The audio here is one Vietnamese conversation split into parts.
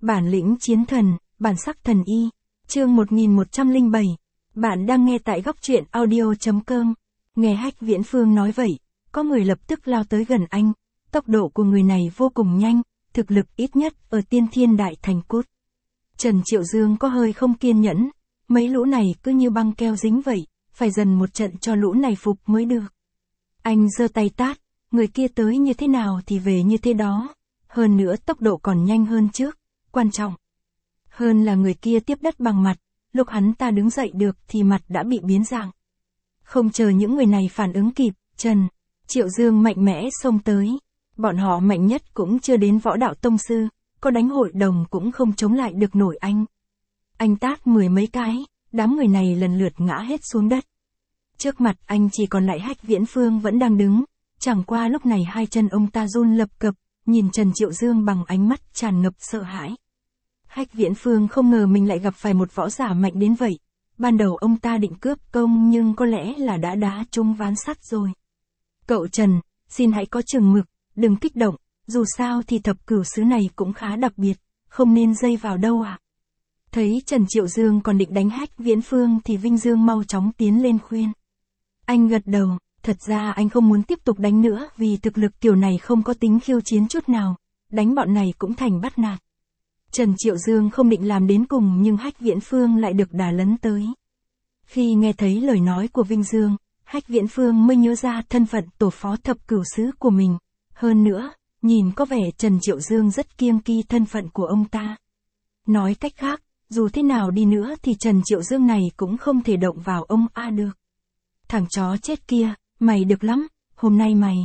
Bản lĩnh chiến thần, bản sắc thần y. Chương 1107. Bạn đang nghe tại góc truyện audio.com. Nghe Hách Viễn Phương nói vậy, có người lập tức lao tới gần anh. Tốc độ của người này vô cùng nhanh, thực lực ít nhất ở tiên thiên đại thành cốt. Trần Triệu Dương có hơi không kiên nhẫn, mấy lũ này cứ như băng keo dính vậy, phải dần một trận cho lũ này phục mới được. Anh giơ tay tát, người kia tới như thế nào thì về như thế đó. Hơn nữa tốc độ còn nhanh hơn trước, quan trọng hơn là người kia tiếp đất bằng mặt, lúc hắn ta đứng dậy được thì mặt đã bị biến dạng. Không chờ những người này phản ứng kịp, Trần Triệu Dương mạnh mẽ xông tới. Bọn họ mạnh nhất cũng chưa đến võ đạo tông sư, có đánh hội đồng cũng không chống lại được nổi anh. Anh tát 10 mấy cái, đám người này lần lượt ngã hết xuống đất. Trước mặt anh chỉ còn lại Hách Viễn Phương vẫn đang đứng, chẳng qua lúc này hai chân ông ta run lập cập, nhìn Trần Triệu Dương bằng ánh mắt tràn ngập sợ hãi. Hách Viễn Phương không ngờ mình lại gặp phải một võ giả mạnh đến vậy. Ban đầu ông ta định cướp công nhưng có lẽ là đã đá trúng ván sắt rồi. Cậu Trần, xin hãy có chừng mực, đừng kích động, dù sao thì thập cửu xứ này cũng khá đặc biệt, không nên dây vào đâu ạ. Thấy Trần Triệu Dương còn định đánh Hách Viễn Phương thì Vinh Dương mau chóng tiến lên khuyên. Anh gật đầu, thật ra anh không muốn tiếp tục đánh nữa vì thực lực kiểu này không có tính khiêu chiến chút nào, đánh bọn này cũng thành bắt nạt. Trần Triệu Dương không định làm đến cùng nhưng Hách Viễn Phương lại được đà lấn tới. Khi nghe thấy lời nói của Vinh Dương, Hách Viễn Phương mới nhớ ra thân phận tổ phó thập cửu xứ của mình. Hơn nữa, nhìn có vẻ Trần Triệu Dương rất kiêng kỵ thân phận của ông ta. Nói cách khác, dù thế nào đi nữa thì Trần Triệu Dương này cũng không thể động vào ông A được. Thằng chó chết kia, mày được lắm, hôm nay mày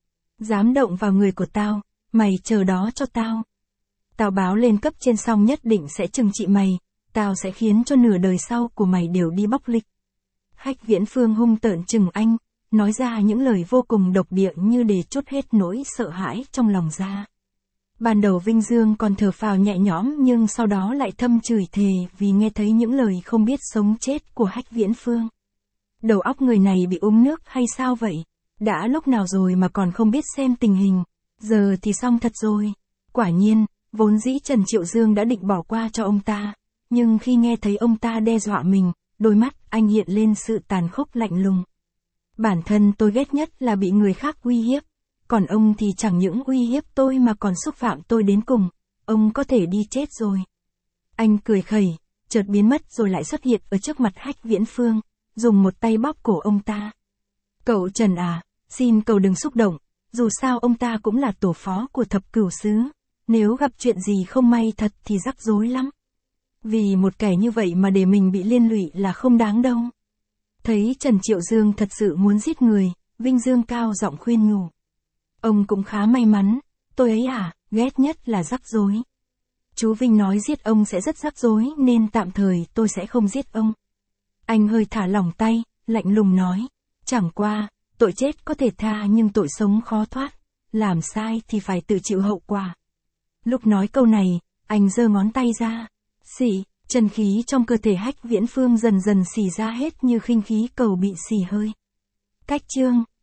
dám động vào người của tao, mày chờ đó cho tao. Tao báo lên cấp trên xong nhất định sẽ trừng trị mày, tao sẽ khiến cho nửa đời sau của mày đều đi bóc lịch. Hách Viễn Phương hung tợn chừng anh, nói ra những lời vô cùng độc địa như để trút hết nỗi sợ hãi trong lòng ra. Ban đầu Vinh Dương còn thở phào nhẹ nhõm nhưng sau đó lại thâm chửi thề vì nghe thấy những lời không biết sống chết của Hách Viễn Phương. Đầu óc người này bị uống nước hay sao vậy? Đã lúc nào rồi mà còn không biết xem tình hình, giờ thì xong thật rồi. Quả nhiên, vốn dĩ Trần Triệu Dương đã định bỏ qua cho ông ta, nhưng khi nghe thấy ông ta đe dọa mình, đôi mắt anh hiện lên sự tàn khốc lạnh lùng. Bản thân tôi ghét nhất là bị người khác uy hiếp, còn ông thì chẳng những uy hiếp tôi mà còn xúc phạm tôi đến cùng, ông có thể đi chết rồi. Anh cười khẩy, chợt biến mất rồi lại xuất hiện ở trước mặt Hách Viễn Phương, dùng một tay bóp cổ ông ta. Cậu Trần à, xin cậu đừng xúc động, dù sao ông ta cũng là tổ phó của thập cửu xứ, nếu gặp chuyện gì không may thật thì rắc rối lắm. Vì một kẻ như vậy mà để mình bị liên lụy là không đáng đâu. Thấy Trần Triệu Dương thật sự muốn giết người, Vinh Dương cao giọng khuyên nhủ. Ông cũng khá may mắn, tôi ấy à, ghét nhất là rắc rối. Chú Vinh nói giết ông sẽ rất rắc rối nên tạm thời tôi sẽ không giết ông. Anh hơi thả lỏng tay, lạnh lùng nói. Chẳng qua, tội chết có thể tha nhưng tội sống khó thoát, làm sai thì phải tự chịu hậu quả. Lúc nói câu này, anh giơ ngón tay ra. Xỉ, chân khí trong cơ thể Hách Viễn Phương dần dần xỉ ra hết như khinh khí cầu bị xỉ hơi. Cách chương